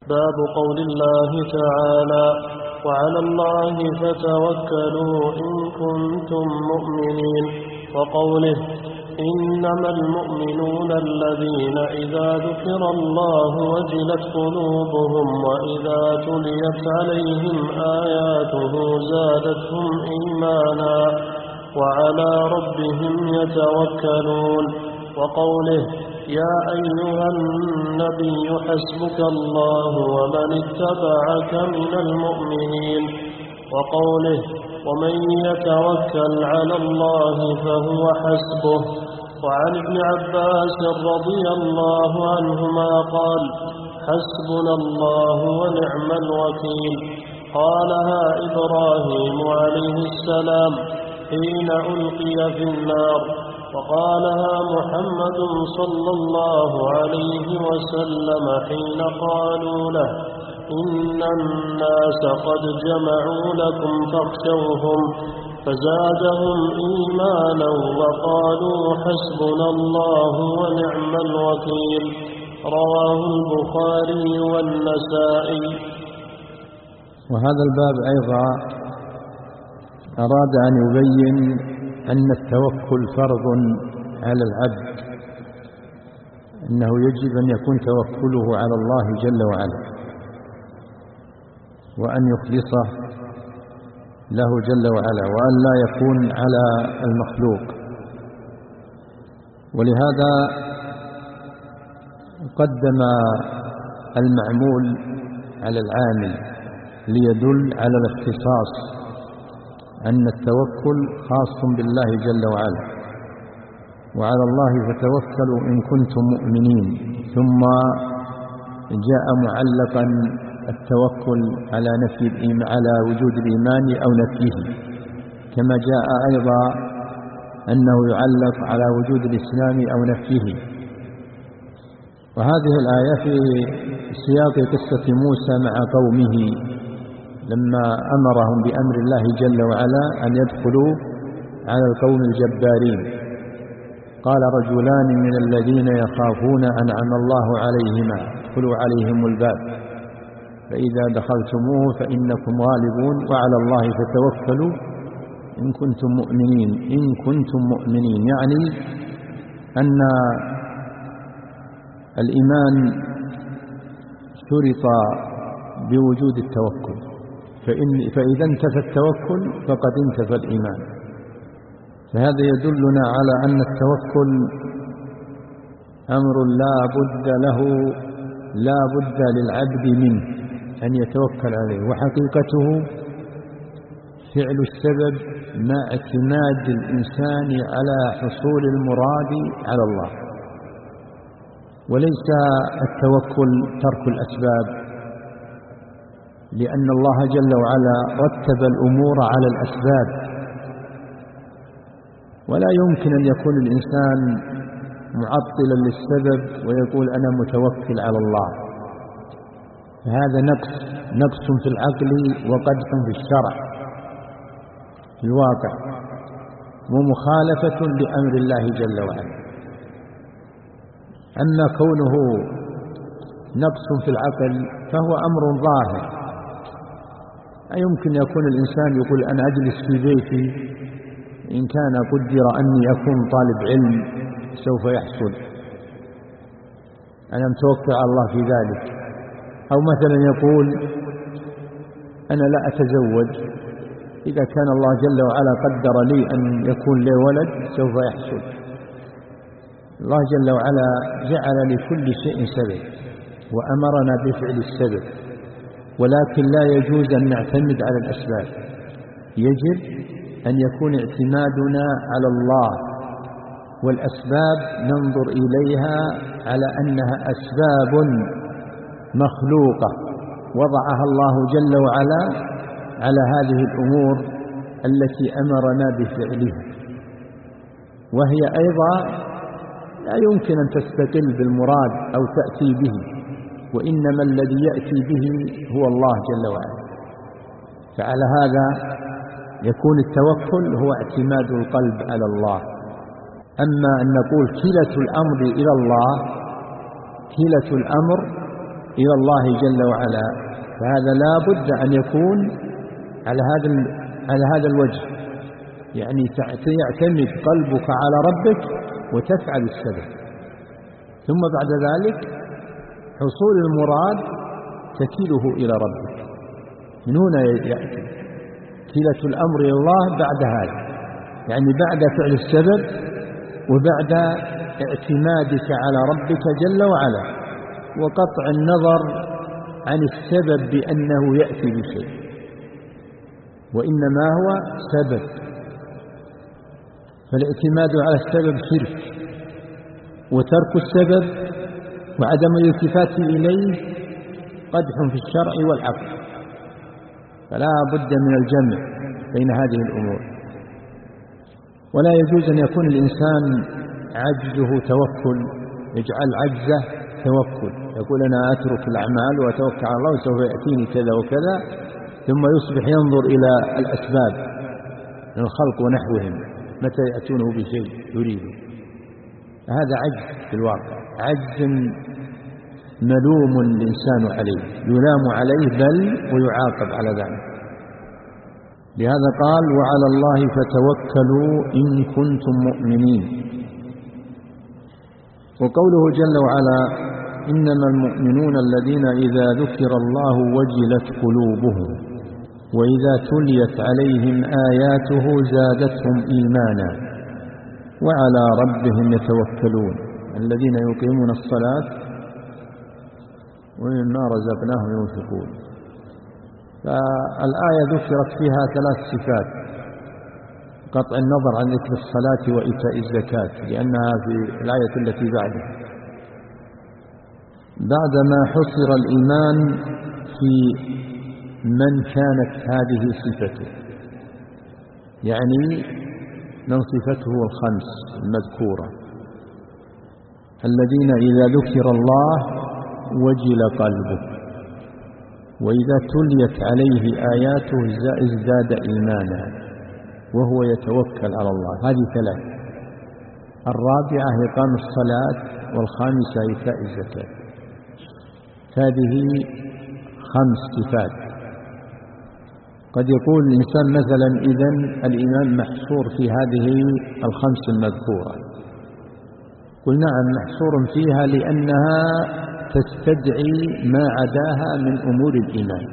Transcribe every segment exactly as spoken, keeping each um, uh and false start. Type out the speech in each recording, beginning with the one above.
باب قول الله تعالى: وعلى الله فتوكلوا إن كنتم مؤمنين، وقوله: إنما المؤمنون الذين إذا ذكر الله وجلت قلوبهم وإذا تليت عليهم آياته زادتهم إيمانا وعلى ربهم يتوكلون. وقوله: يا أيها النبي حسبك الله ومن اتبعك من المؤمنين. وقوله: ومن يتوكل على الله فهو حسبه. وعن ابن عباس رضي الله عنهما قال: حسبنا الله ونعم الوكيل. قالها إبراهيم عليه السلام حين ألقي في النار، وقالها محمد صلى الله عليه وسلم حين قالوا له: إن الناس قد جمعوا لكم فاخشوهم، فزادهم إيمانا وقالوا حسبنا الله ونعم الوكيل. رواه البخاري والنسائي. وهذا الباب أيضا أراد أن يبين أن التوكل فرض على العبد، أنه يجب أن يكون توكله على الله جل وعلا، وأن يخلصه له جل وعلا، وأن لا يكون على المخلوق. ولهذا قدم المعمول على العامل ليدل على الاختصاص، أن التوكل خاص بالله جل وعلا. وعلى الله فتوكلوا إن كنتم مؤمنين، ثم جاء معلقا التوكل على نفي على وجود الإيمان أو نفيه، كما جاء أيضا أنه يعلق على وجود الإسلام أو نفيه. وهذه الآية في سياق قصة موسى مع قومه لما أمرهم بأمر الله جل وعلا أن يدخلوا على القوم الجبارين. قال: رجلان من الذين يخافون أنعم الله عليهما ادخلوا عليهم الباب فإذا دخلتموه فإنكم غالبون وعلى الله فتوكلوا إن كنتم مؤمنين. إن كنتم مؤمنين يعني أن الإيمان شرط بوجود التوكل، فإن فإذا انتفى التوكل فقد انتفى الإيمان. فهذا يدلنا على أن التوكل أمر لا بد له لا بد للعبد منه أن يتوكل عليه، وحقيقته فعل السبب مع اعتماد الإنسان على حصول المراد على الله، وليس التوكل ترك الأسباب، لأن الله جل وعلا رتب الأمور على الأسباب، ولا يمكن أن يكون الإنسان معطلا للسبب ويقول أنا متوكل على الله. هذا نقص نقص في العقل وقدح في الشرع في الواقع، ومخالفة لأمر الله جل وعلا. أما كونه نقص في العقل فهو أمر ظاهر. أيمكن يكون الإنسان يقول أنا أجلس في بيتي، إن كان قدر أني أكون طالب علم سوف يحصل، أنا متوكل على الله في ذلك. أو مثلا يقول أنا لا أتزوج، إذا كان الله جل وعلا قدر لي أن يكون لي ولد سوف يحصل. الله جل وعلا جعل لكل شيء سبب وأمرنا بفعل السبب، ولكن لا يجوز أن نعتمد على الأسباب، يجب أن يكون اعتمادنا على الله، والأسباب ننظر إليها على أنها أسباب مخلوقة وضعها الله جل وعلا على هذه الأمور التي أمرنا بفعلها، وهي أيضا لا يمكن أن تستقل بالمراد أو تأتي به، وإنما الذي يأتي به هو الله جل وعلا. فعلى هذا يكون التوكل هو اعتماد القلب على الله. أما أن نقول كلة الأمر إلى الله، كلة الأمر إلى الله جل وعلا، فهذا لا بد أن يكون على هذا على هذا الوجه، يعني يعتمد قلبك على ربك وتفعل السبب، ثم بعد ذلك حصول المراد تكيله إلى ربك. من هنا يأتي كلة الأمر إلى الله بعد هذا، يعني بعد فعل السبب وبعد اعتمادك على ربك جل وعلا، وقطع النظر عن السبب بأنه يأتي بشيء، وإنما هو سبب. فالاعتماد على السبب شرك، وترك السبب وعدم الالتفات إليه قدح في الشرع والعقل، فلا بد من الجمع بين هذه الأمور. ولا يجوز أن يكون الإنسان عجزه توكل، يجعل عجزه توكل، يقول أنا أترك الأعمال وأتوكل على الله وسوف يأتيني كذا وكذا، ثم يصبح ينظر إلى الأسباب من الخلق ونحوهم متى يأتونه بشيء يريده. هذا عجز في الواقع، عجز ملوم الإنسان عليه، يلام عليه بل ويعاقب على ذلك. لهذا قال وعلى الله فتوكلوا إن كنتم مؤمنين. وقوله جل وعلا إنما المؤمنون الذين إذا ذكر الله وجلت قلوبهم وإذا تليت عليهم آياته زادتهم إيمانا وعلى ربهم يتوكلون الذين يقيمون الصلاة ومما رزقناهم ينفقون. فالآية ذكرت فيها ثلاث صفات، قطع النظر عن ذكر الصلاة وإيتاء الزكاة لأنها في الآية التي بعدها، بعدما حصر الإيمان في من كانت هذه صفته، يعني من صفته الخمس المذكورة الذين إذا ذكر الله وجل قلبه وإذا تليت عليه آياته ازداد إيمانا وهو يتوكل على الله. هذه ثلاث، الرابعة إقام الصلاة، والخامسة إيتاء الزكاة. هذه خمس صفات. قد يقول الإنسان مثلا إذن الإيمان محصور في هذه الخمس المذكورة. قل نعم محصور فيها لأنها تستدعي ما عداها من أمور الإيمان.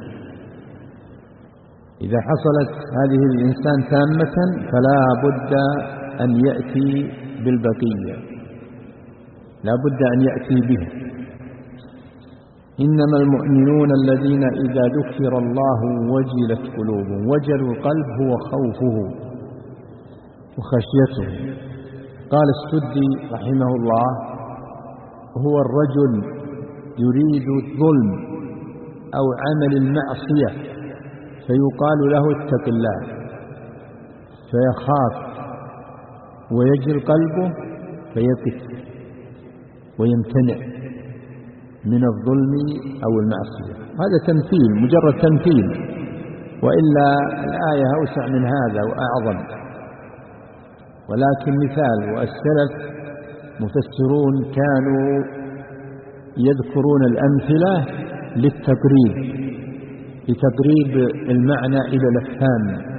إذا حصلت هذه الإنسان تامة فلا بد أن يأتي بالبقية، لا بد أن يأتي به. إنما المؤمنون الذين إذا ذكر الله وجلت قلوبهم. وجل القلب هو خوفه وخشيته. قال السدي رحمه الله هو الرجل يريد الظلم أو عمل المعصية فيقال له اتق الله فيخاف ويجل قلبه فيقف ويمتنع من الظلم أو المعصية. هذا تمثيل، مجرد تمثيل، وإلا الآية أوسع من هذا وأعظم، ولكن مثال. والسلف مفسرون كانوا يذكرون الأمثلة للتقريب، لتقريب المعنى إلى الأفهام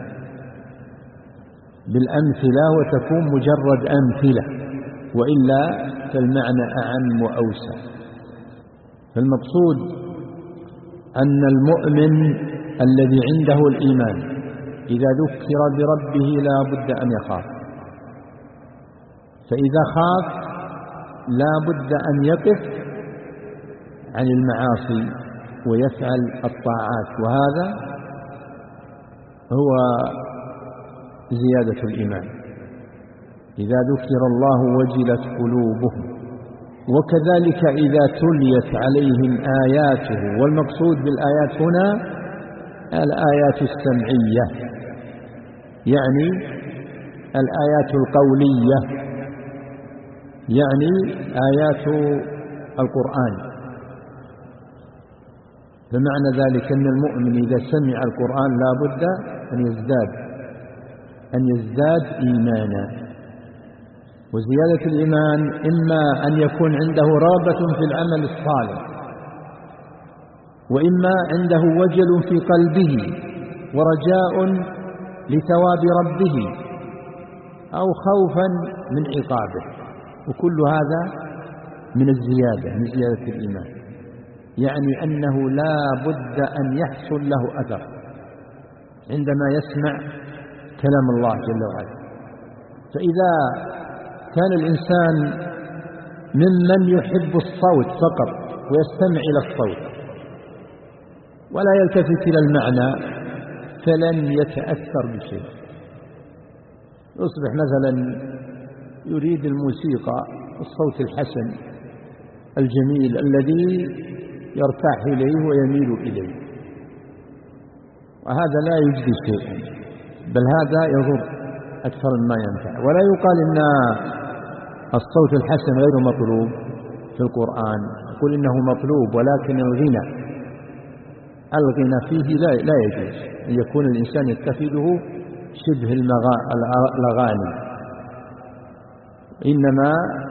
بالأمثلة، وتكون مجرد أمثلة، وإلا فالمعنى أعم وأوسع. فالمقصود أن المؤمن الذي عنده الإيمان إذا ذكر بربه لا بد أن يخاف، فإذا خاف لا بد أن يقف عن المعاصي ويفعل الطاعات، وهذا هو زيادة الإيمان. إذا ذكر الله وجلت قلوبهم. وكذلك إذا تليت عليهم آياته. والمقصود بالآيات هنا الآيات السمعية، يعني الآيات القولية، يعني آيات القرآن. فمعنى ذلك أن المؤمن إذا سمع القرآن لا بد أن يزداد أن يزداد إيمانا. وزيادة الإيمان إما أن يكون عنده رغبة في العمل الصالح وإما عنده وجل في قلبه ورجاء لثواب ربه أو خوفا من عقابه، وكل هذا من الزيادة من زيادة الإيمان، يعني أنه لا بد أن يحصل له أثر عندما يسمع كلام الله جل وعلا. فإذا كان الإنسان ممن يحب الصوت فقط ويستمع إلى الصوت ولا يلتفت إلى المعنى فلن يتأثر بشيء. يصبح مثلا يريد الموسيقى الصوت الحسن الجميل الذي يرتاح إليه ويميل إليه، وهذا لا يجدي شيئا، بل هذا يضر أكثر مما ينفع. ولا يقال إن الصوت الحسن غير مطلوب في القرآن، يقول إنه مطلوب، ولكن الغنى الغنى فيه لا, لا يجوز أن يكون الإنسان يتخذه شبه الأغاني، إنما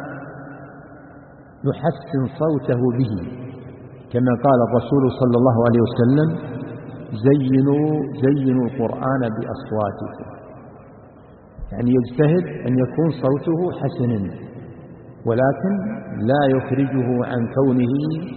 يحسن صوته به، كما قال الرسول صلى الله عليه وسلم: زينوا زينوا القرآن بأصواتكم، يعني يجتهد أن يكون صوته حسنا، ولكن لا يخرجه عن كونه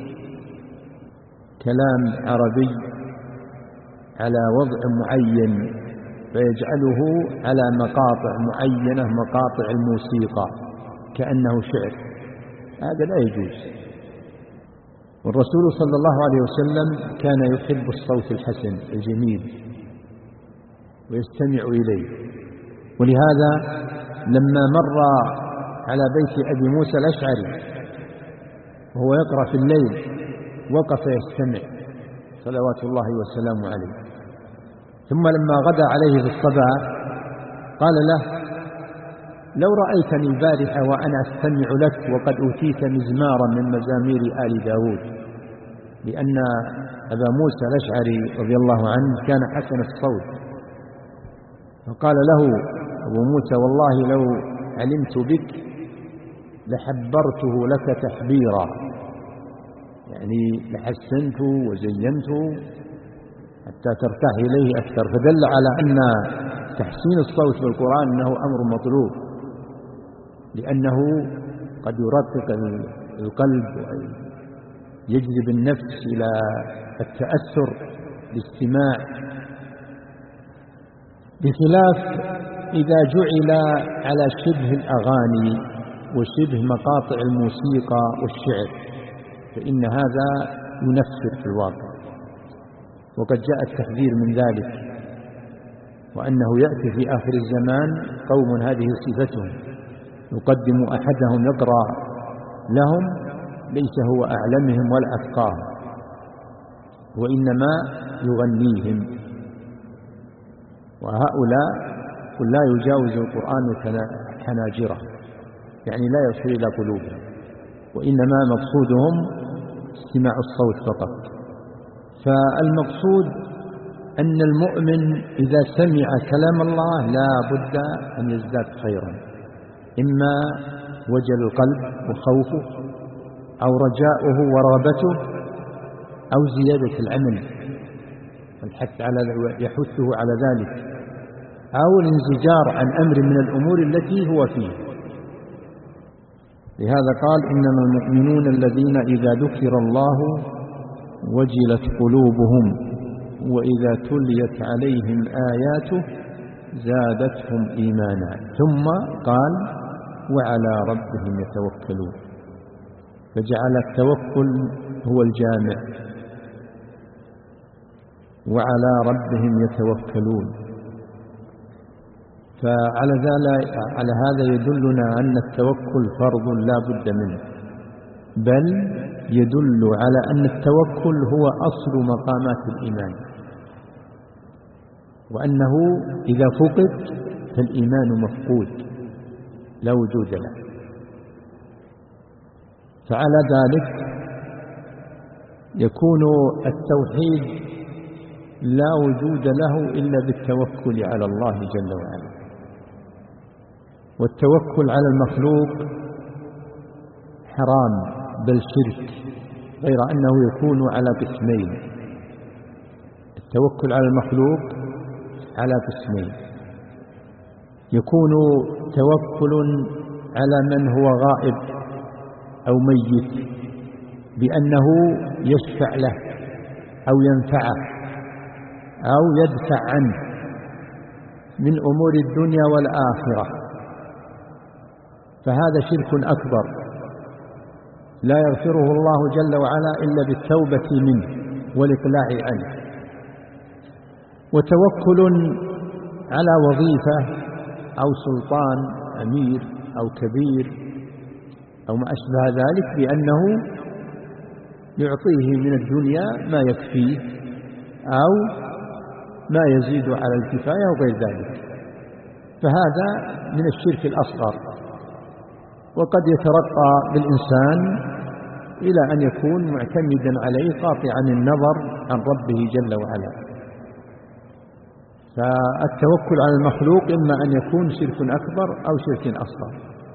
كلام عربي على وضع معين فيجعله على مقاطع معينة، مقاطع الموسيقى كأنه شعر، هذا لا يجوز. والرسول صلى الله عليه وسلم كان يحب الصوت الحسن الجميل ويستمع إليه، ولهذا لما مر على بيت أبي موسى الأشعري وهو يقرأ في الليل وقف يستمع صلوات الله وسلامه عليه، ثم لما غدا عليه في الصباح قال له: لو رأيتني البارحة وأنا أستمع لك وقد أوتيت مزمارا من مزامير آل داود، لأن أبا موسى الأشعري رضي الله عنه كان حسن الصوت. فقال له أبو موسى: والله لو علمت بك لحبرته لك تحبيرا، يعني لحسنته وزينته حتى ترتاح إليه أكثر. فدل على أن تحسين الصوت بالقرآن أنه أمر مطلوب، لأنه قد يرقق القلب ويجذب النفس إلى التأثر بالاستماع، بخلاف إذا جعل على شبه الأغاني وشبه مقاطع الموسيقى والشعر، فإن هذا ينفر في الواقع، وقد جاء التحذير من ذلك، وأنه يأتي في آخر الزمان قوم هذه صفتهم، يقدم أحدهم يقرأ لهم ليس هو أعلمهم ولا أفقاهم، وإنما يغنيهم، وهؤلاء قل لا يجاوز القرآن حناجره، يعني لا يصل إلى قلوبهم، وإنما مقصودهم استماع الصوت فقط. فالمقصود أن المؤمن إذا سمع كلام الله لا بد أن يزداد خيرا، إما وجل القلب وخوفه، أو رجاؤه ورغبته، أو زيادة العمل والحث على يحثه على ذلك، أو الانزجار عن أمر من الأمور التي هو فيه. لهذا قال: إنما المؤمنون الذين إذا ذكر الله وجلت قلوبهم وإذا تليت عليهم آياته زادتهم إيمانا. ثم قال: وعلى ربهم يتوكلون، فجعل التوكل هو الجامع، وعلى ربهم يتوكلون. فعلى ذلك على هذا يدلنا أن التوكل فرض لا بد منه، بل يدل على أن التوكل هو أصل مقامات الإيمان، وأنه إذا فقد فالإيمان مفقود لا وجود له. فعلى ذلك يكون التوحيد لا وجود له إلا بالتوكل على الله جل وعلا. والتوكل على المخلوق حرام بل شرك، غير أنه يكون على قسمين. التوكل على المخلوق على قسمين: يكون توكل على من هو غائب أو ميت بأنه يشفع له أو ينفعه أو يدفع عنه من أمور الدنيا والآخرة، فهذا شرك أكبر لا يغفره الله جل وعلا إلا بالتوبة منه والإقلاع عنه. وتوكل على وظيفة أو سلطان أمير أو كبير أو ما أشبه ذلك بأنه يعطيه من الدنيا ما يكفيه أو ما يزيد على الكفاية وغير ذلك، فهذا من الشرك الأصغر. وقد يترقى بالإنسان إلى أن يكون معتمدا عليه قاطعا النظر عن ربه جل وعلا. فالتوكل على المخلوق إما أن يكون شرك أكبر أو شرك أصغر.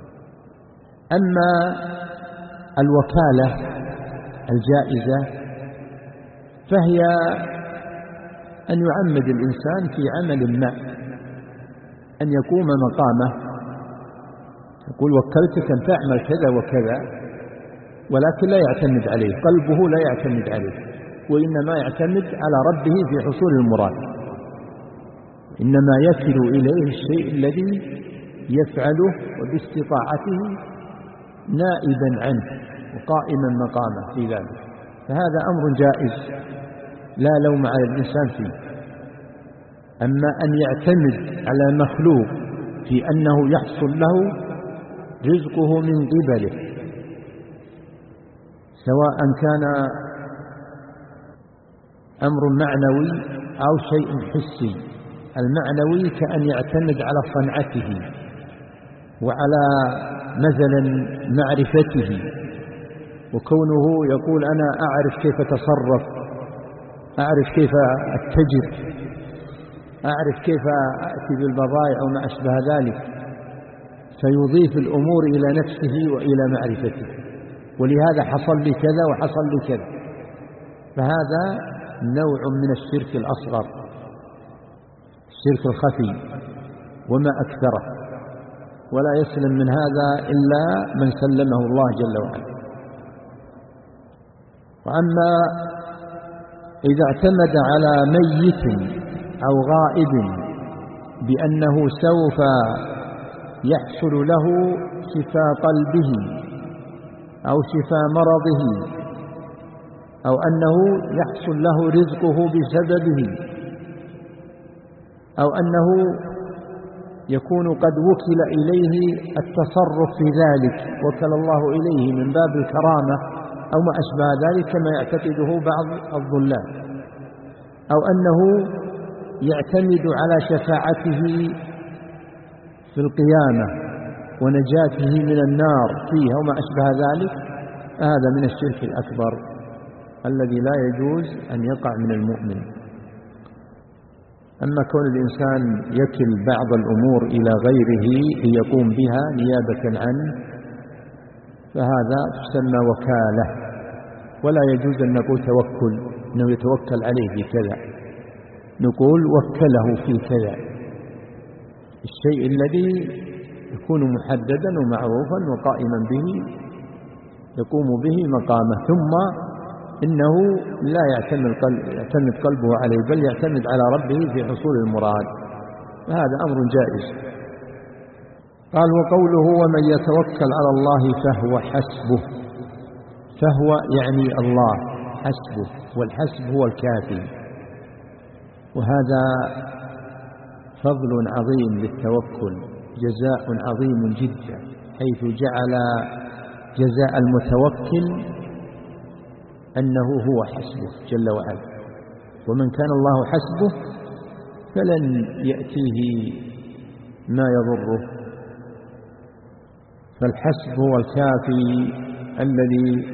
أما الوكالة الجائزة فهي أن يعمد الإنسان في عمل ما، أن يقوم مقامه، يقول وكلتك أن تعمل كذا وكذا، ولكن لا يعتمد عليه، قلبه لا يعتمد عليه، وإنما يعتمد على ربه في حصول المراد، إنما يكل إليه الشيء الذي يفعله وباستطاعته نائبا عنه وقائما مقامه في ذلك، فهذا أمر جائز لا لوم على الإنسان فيه. أما أن يعتمد على مخلوق في أنه يحصل له رزقه من قبله، سواء كان أمر معنوي أو شيء حسي. المعنوي كأن يعتمد على صنعته وعلى مثلا معرفته، وكونه يقول أنا أعرف كيف أتصرف، أعرف كيف أتجر، أعرف كيف أأتي بالبضائع أو ما أشبه ذلك، فيضيف الأمور إلى نفسه وإلى معرفته، ولهذا حصل لي كذا وحصل لي كذا، فهذا نوع من الشرك الأصغر، الشرك الخفي وما أكثره، ولا يسلم من هذا إلا من سلمه الله جل وعلا. وأما إذا اعتمد على ميت أو غائب بأنه سوف يحصل له شفاء قلبه أو شفاء مرضه أو أنه يحصل له رزقه بسببه أو أنه يكون قد وكل إليه التصرف في ذلك، وكل الله إليه من باب الكرامة أو ما أشبه ذلك كما يعتقده بعض الضلال، أو أنه يعتمد على شفاعته في القيامة ونجاته من النار فيها وما أشبه ذلك، هذا من الشرك الأكبر الذي لا يجوز أن يقع من المؤمن. أما كون الإنسان يكل بعض الأمور إلى غيره ليقوم بها نيابة عنه فهذا تسمى وكالة، ولا يجوز أن نقول توكل أنه يتوكل عليه في كذا، نقول وكله في كذا، الشيء الذي يكون محددا ومعروفا وقائما به يقوم به مقامه، ثم إنه لا يعتمد, قلب يعتمد قلبه عليه بل يعتمد على ربه في حصول المراد، فهذا أمر جائز. قال وقوله ومن يتوكل على الله فهو حسبه، فهو يعني الله حسبه، والحسب هو الكافي، وهذا فضل عظيم للتوكل، جزاء عظيم جدا، حيث جعل جزاء المتوكل أنه هو حسبه جل وعلا، ومن كان الله حسبه فلن يأتيه ما يضره، فالحسب هو الكافي الذي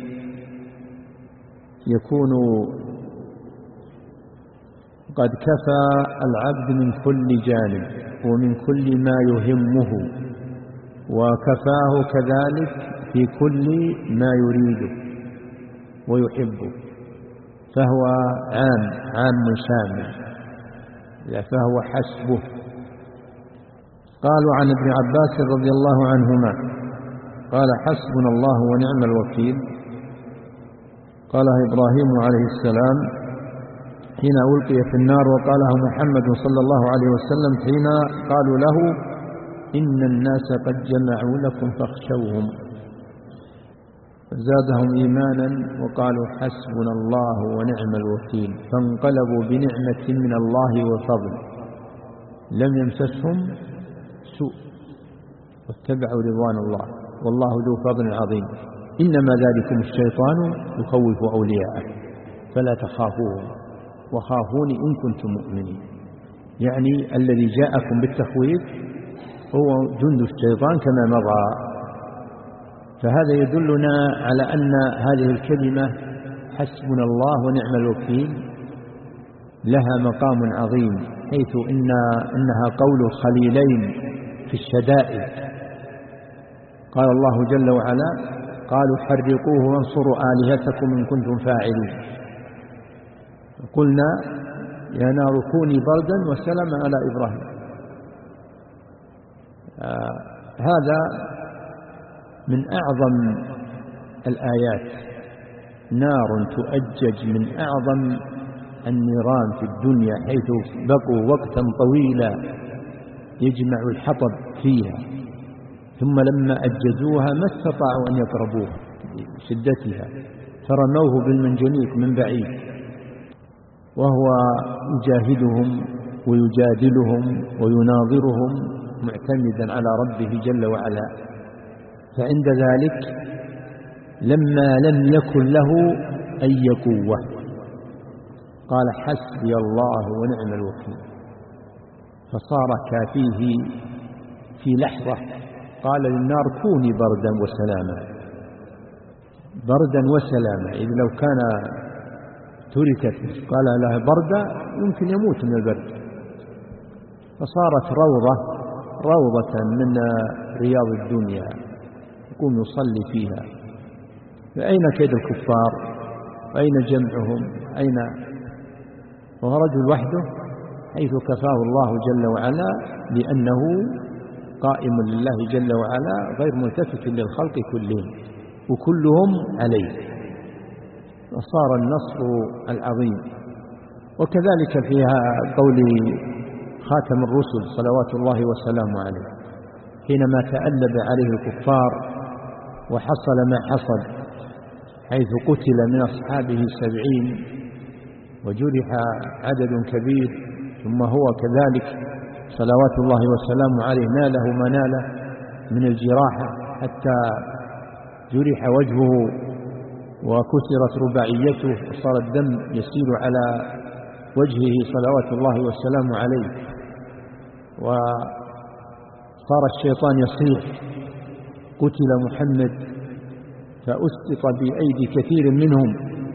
يكون قد كفى العبد من كل جانب ومن كل ما يهمه، وكفاه كذلك في كل ما يريده، ويحبه، فهو عام عام شامل، فهو حسبه. قالوا عن ابن عباس رضي الله عنهما قال حسبنا الله ونعم الوكيل، قالها إبراهيم عليه السلام حين ألقي في النار، وقالها محمد صلى الله عليه وسلم حين قالوا له إن الناس قد جمعوا لكم فاخشوهم، زادهم إيمانا وقالوا حسبنا الله ونعم الوكيل، فانقلبوا بنعمة من الله وفضل لم يمسسهم سوء واتبعوا رضوان الله والله ذو فضل عظيم. إنما ذلكم الشيطان يخوف أولياءه فلا تخافوه وخافوني إن كنتم مؤمنين. يعني الذي جاءكم بالتخويف هو جند الشيطان كما مضى. فهذا يدلنا على أن هذه الكلمة حسبنا الله ونعم الوكيل لها مقام عظيم، حيث إن إنها قول الخليلين في الشدائد. قال الله جل وعلا قالوا حرقوه وانصروا آلهتكم إن كنتم فاعلين، قلنا يا نار كوني بردا وسلاما على إبراهيم. آه هذا من أعظم الآيات، نار تؤجج من أعظم النيران في الدنيا، حيث بقوا وقتا طويلا يجمع الحطب فيها، ثم لما أجزوها ما استطاعوا أن يقربوها شدتها فرموه بالمنجنيق من بعيد، وهو يجاهدهم ويجادلهم ويناظرهم معتمدا على ربه جل وعلا. فعند ذلك لما لم يكن له أي قوة قال حسبي الله ونعم الوكيل، فصار كافيه في لحظة. قال للنار كوني بردا وسلاما، بردا وسلاما، إذ لو كان تركت قال لها بردا يمكن يموت من البرد. فصارت روضة روضة من رياض الدنيا يقوم يصلي فيها. فأين كيد الكفار؟ أين جمعهم؟ أين وهو رجل وحده، حيث كفاه الله جل وعلا لأنه قائم لله جل وعلا غير ملتفت للخلق كلهم وكلهم عليه، وصار النصر العظيم. وكذلك فيها قول خاتم الرسل صلوات الله وسلامه عليه حينما تألب عليه الكفار وحصل ما حصل، حيث قتل من أصحابه سبعين وجرح عدد كبير، ثم هو كذلك صلوات الله وسلامه عليه ناله ما ناله من الجراحة، حتى جرح وجهه وكسرت رباعيته وصار الدم يسيل على وجهه صلوات الله وسلامه عليه، وصار الشيطان يصيح قتل محمد، فأسقط بأيدي كثير منهم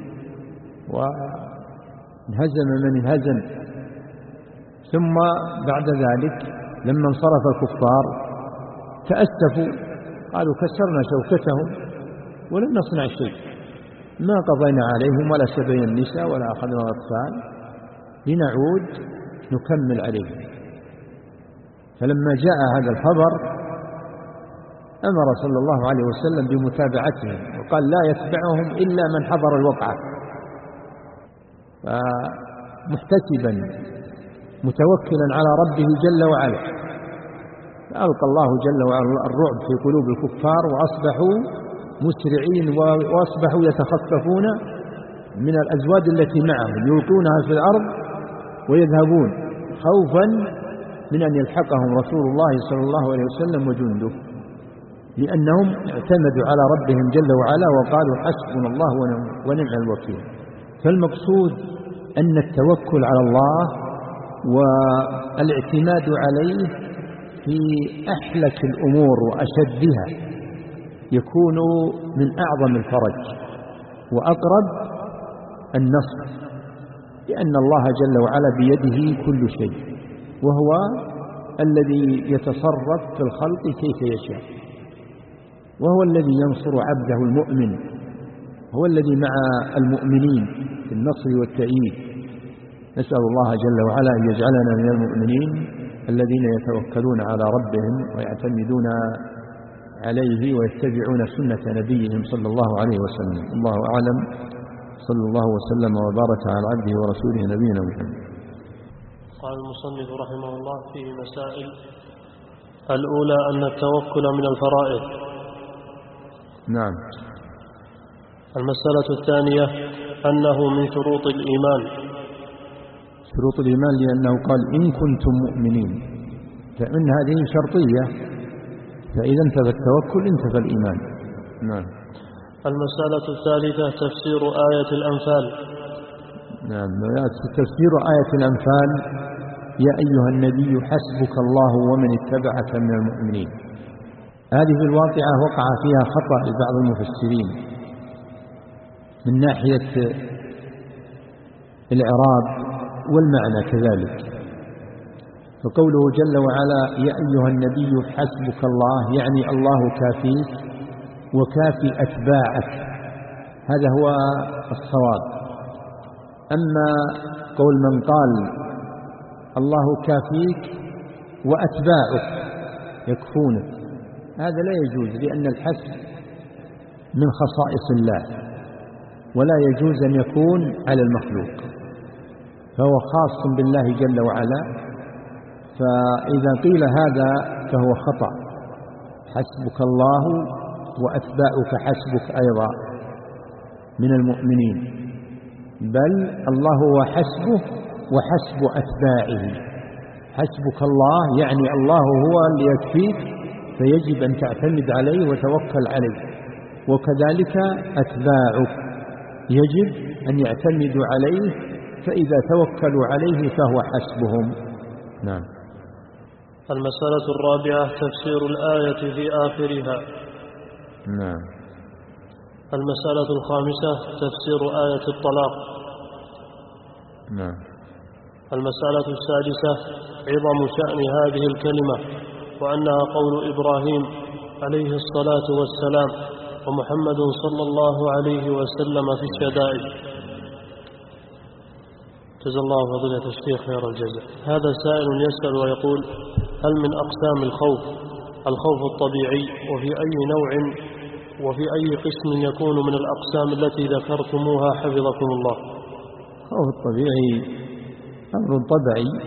وانهزم من انهزم. ثم بعد ذلك لما انصرف الكفار تأسفوا قالوا كسرنا شوكتهم ولم نصنع شيء، ما قضينا عليهم ولا سبينا النساء ولا أخذنا الأطفال، لنعود نكمل عليهم. فلما جاء هذا الخبر أمر صلى الله عليه وسلم بمتابعتهم وقال لا يتبعهم إلا من حضر الوقعة، فمحتسبا متوكلا على ربه جل وعلا، فألقى الله جل وعلا الرعب في قلوب الكفار وأصبحوا مسرعين وأصبحوا يتخففون من الأزواج التي معهم يلقونها في الأرض ويذهبون خوفا من أن يلحقهم رسول الله صلى الله عليه وسلم وجنده، لأنهم اعتمدوا على ربهم جل وعلا وقالوا حسبنا الله ونعم الوكيل. فالمقصود أن التوكل على الله والاعتماد عليه في أحلك الأمور وأشدها يكون من أعظم الفرج وأقرب النصر، لأن الله جل وعلا بيده كل شيء، وهو الذي يتصرف في الخلق كيف يشاء، وهو الذي ينصر عبده المؤمن هو الذي مع المؤمنين في النصر والتأييد. نسأل الله جل وعلا أن يجعلنا من المؤمنين الذين يتوكلون على ربهم ويعتمدون عليه ويتبعون سنة نبيهم صلى الله عليه وسلم. الله أعلم، صلى الله وسلم وبارك على عبده ورسوله نبينا محمد. قال المصنف رحمه الله فيه مسائل: الأولى أن التوكل من الفرائض. نعم. المسألة الثانية أنه من شروط الإيمان. شروط الإيمان لأنه قال إن كنتم مؤمنين، فإن هذه شرطية، فإذا انتفى التوكل انتفى الإيمان. نعم. المسألة الثالثة تفسير آية الأنفال. نعم. تفسير آية الأنفال: يا أيها النبي حسبك الله ومن اتبعك من المؤمنين. هذه في الواقعة وقع فيها خطأ لبعض المفسرين من ناحية الإعراب والمعنى كذلك. فقوله جل وعلا يا أيها النبي حسبك الله، يعني الله كافيك وكافي أتباعك، هذا هو الصواب. أما قول من قال الله كافيك وأتباعك يكفونك، هذا لا يجوز، لأن الحسب من خصائص الله ولا يجوز أن يكون على المخلوق، فهو خاص بالله جل وعلا. فإذا قيل هذا فهو خطأ. حسبك الله وأتباعك حسبك أيضا من المؤمنين، بل الله هو حسبه وحسب أتباعه. حسبك الله يعني الله هو اللي يكفيك، فيجب أن تعتمد عليه وتوكل عليه، وكذلك أتباعك يجب أن يعتمدوا عليه، فإذا توكلوا عليه فهو حسبهم. نعم. المسألة الرابعة تفسير الآية في آخرها. نعم. المسألة الخامسة تفسير آية الطلاق. نعم. المسألة السادسة عظم شأن هذه الكلمة، وأنها قول إبراهيم عليه الصلاة والسلام ومحمد صلى الله عليه وسلم في الشدائد. جزا الله فضيلة الشيخ خير الجزاء. هذا سائل يسأل ويقول: هل من أقسام الخوف الخوف الطبيعي، وفي أي نوع وفي أي قسم يكون من الأقسام التي ذكرتموها حفظكم الله؟ الخوف الطبيعي أمر طبيعي،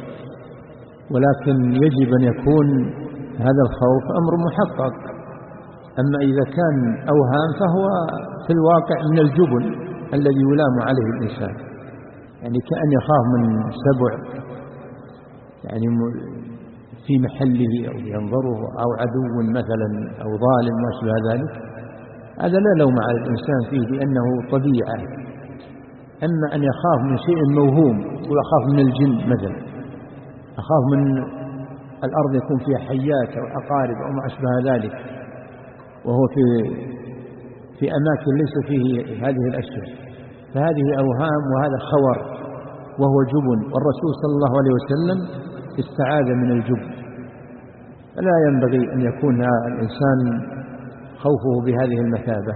ولكن يجب أن يكون هذا الخوف أمر محقق. أما إذا كان أوهام فهو في الواقع من الجبن الذي يلام عليه الإنسان، يعني كأن يخاف من سبع يعني في محله أو ينظره أو عدو مثلا أو ظالم ما شابه ذلك، هذا لا لوم على الإنسان فيه لأنه طبيعة. أما أن يخاف من شيء موهوم، يقول أخاف من الجن مثلا، أخاف من الأرض يكون فيها حيات أو عقارب أو ما أشبه ذلك، وهو في في أماكن ليس فيه هذه الأشياء، فهذه أوهام وهذا خور وهو جبن، والرسول صلى الله عليه وسلم استعاذ من الجبن. فلا ينبغي أن يكون الإنسان خوفه بهذه المثابة،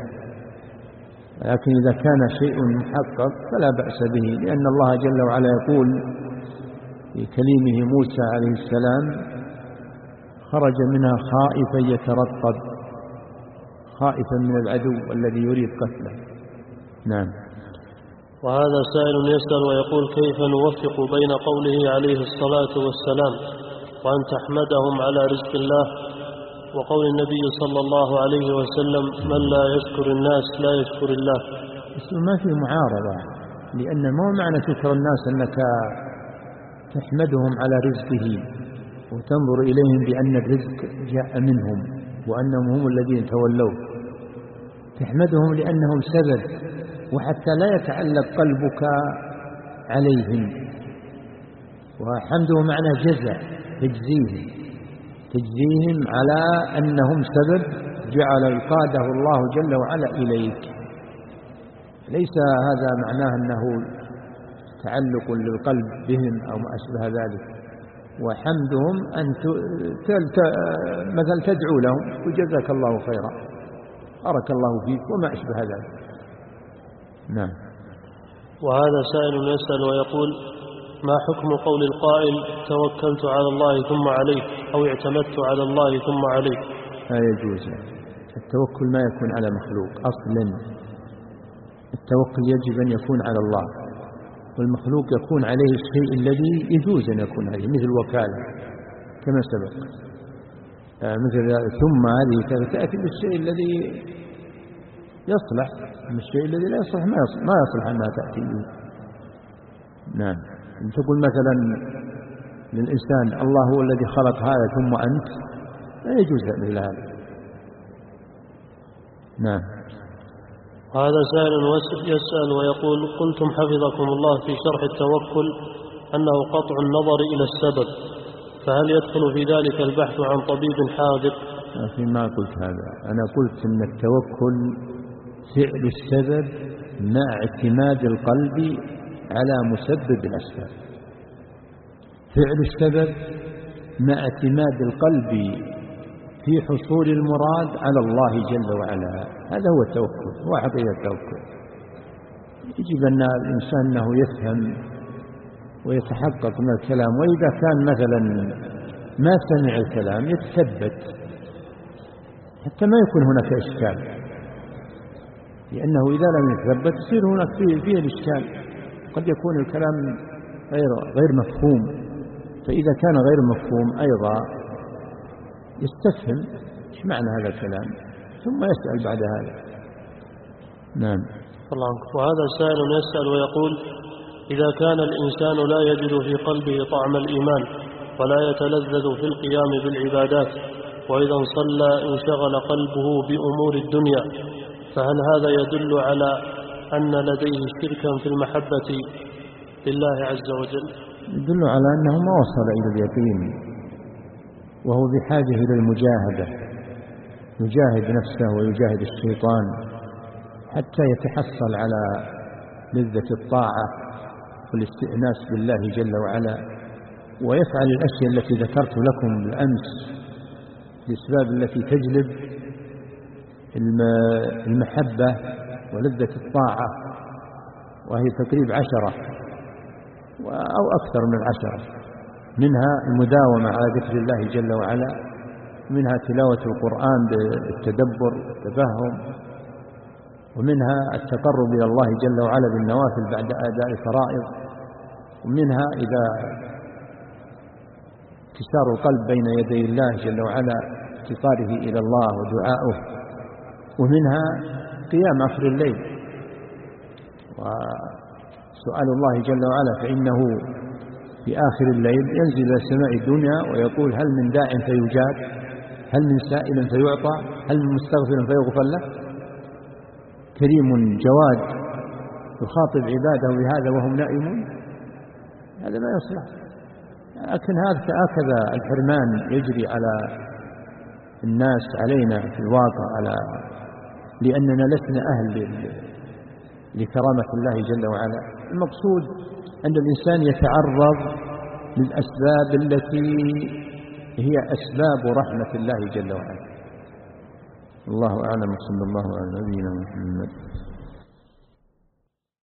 لكن إذا كان شيء محقق فلا بأس به، لأن الله جل وعلا يقول في كليمه موسى عليه السلام: خرج منها خائفا يترقب، خائفا من العدو الذي يريد قتله. نعم. وهذا سائل يسأل ويقول: كيف نوفق بين قوله عليه الصلاة والسلام وأن تحمدهم على رزق الله، وقول النبي صلى الله عليه وسلم: من لا يشكر الناس لا يشكر الله؟ ما في معارضة، لأن ما معنى شكر الناس أنك تحمدهم على رزقه وتنظر إليهم بأن الرزق جاء منهم وأنهم هم الذين تولوه. تحمدهم لأنهم سبب، وحتى لا يتعلق قلبك عليهم. وحمده معنى جزاء، تجزيهم تجزيهم على أنهم سبب جعل إيقاده الله جل وعلا إليك. ليس هذا معناه أنه تعلق للقلب بهم أو ما أشبه ذلك. وحمدهم أن مثل تدعو لهم وجزاك الله خيرا، بارك الله فيك وما أشبه ذلك. نعم. وهذا سائل يسأل ويقول: ما حكم قول القائل توكلت على الله ثم عليه، أو اعتمدت على الله ثم عليه؟ لا يجوز. التوكل ما يكون على مخلوق أصلا. التوكل يجب أن يكون على الله، والمخلوق يكون عليه الشيء الذي يجوز أن يكون عليه، مثل الوكالة كما سبق. مثل ثم هذه تأتي بالشيء الذي يصلح، الشيء الذي لا يصلح ما يصلح, ما يصلح أنها تأتي به. نعم. تقول مثلا للإنسان الله هو الذي خلق هذا ثم أنت، لا يجوز مثل هذا. نعم. هذا سائل يسأل ويقول: قلتم حفظكم الله في شرح التوكل أنه قطع النظر إلى السبب، فهل يدخل في ذلك البحث عن طبيب حاذق؟ أخي ما قلت هذا. أنا قلت أن التوكل فعل السبب مع اعتماد القلب على مسبب الأسباب. فعل السبب مع اعتماد القلب في حصول المراد على الله جل وعلا، هذا هو التوكل، هو حقيقة التوكل. يجب أن الإنسان أنه يفهم ويتحقق من الكلام، وإذا كان مثلا ما سمع الكلام يتثبت حتى ما يكون هناك إشكال، لأنه إذا لم يتثبت يصير هناك فيه, فيه الإشكال، قد يكون الكلام غير, غير مفهوم. فإذا كان غير مفهوم أيضا يستفهم ايش معنى هذا الكلام ثم يسأل بعد هذا. نعم. الله. وهذا سائل يسأل ويقول: إذا كان الإنسان لا يجد في قلبه طعم الإيمان ولا يتلذذ في القيام بالعبادات، وإذا صلى انشغل قلبه بأمور الدنيا، فهل هذا يدل على أن لديه شركا في المحبة لله عز وجل؟ يدل على أنه ما وصل إلى اليقين، وهو بحاجة إلى المجاهدة، يجاهد نفسه ويجاهد الشيطان حتى يتحصل على لذة الطاعة والاستئناس بالله جل وعلا، ويفعل الأشياء التي ذكرت لكم بالأمس، الأسباب التي تجلب المحبة ولذة الطاعة، وهي تقريب عشرة أو أكثر من العشرة، منها المداومة على ذكر الله جل وعلا، منها تلاوة القرآن بالتدبر والتفهم، ومنها التقرب إلى الله جل وعلا بالنوافل بعد أداء الفرائض، ومنها إذا انكسار القلب بين يدي الله جل وعلا افتقاره إلى الله ودعاؤه، ومنها قيام آخر الليل وسؤال الله جل وعلا، فإنه في آخر الليل ينزل إلى سماء الدنيا ويقول: هل من داع فيجاب، هل من سائل فيعطى، هل من مستغفر فيغفر له. كريم جواد يخاطب عباده بهذا وهم نائمون، هذا لا يصلح. لكن هكذا الحرمان يجري على الناس علينا في الواقع، على لأننا لسنا أهل لكرامة الله جل وعلا. المقصود أن الإنسان يتعرض للأسباب التي هي أسباب رحمة الله جل وعلا. الله أعلم، صلى الله على نبينا محمد.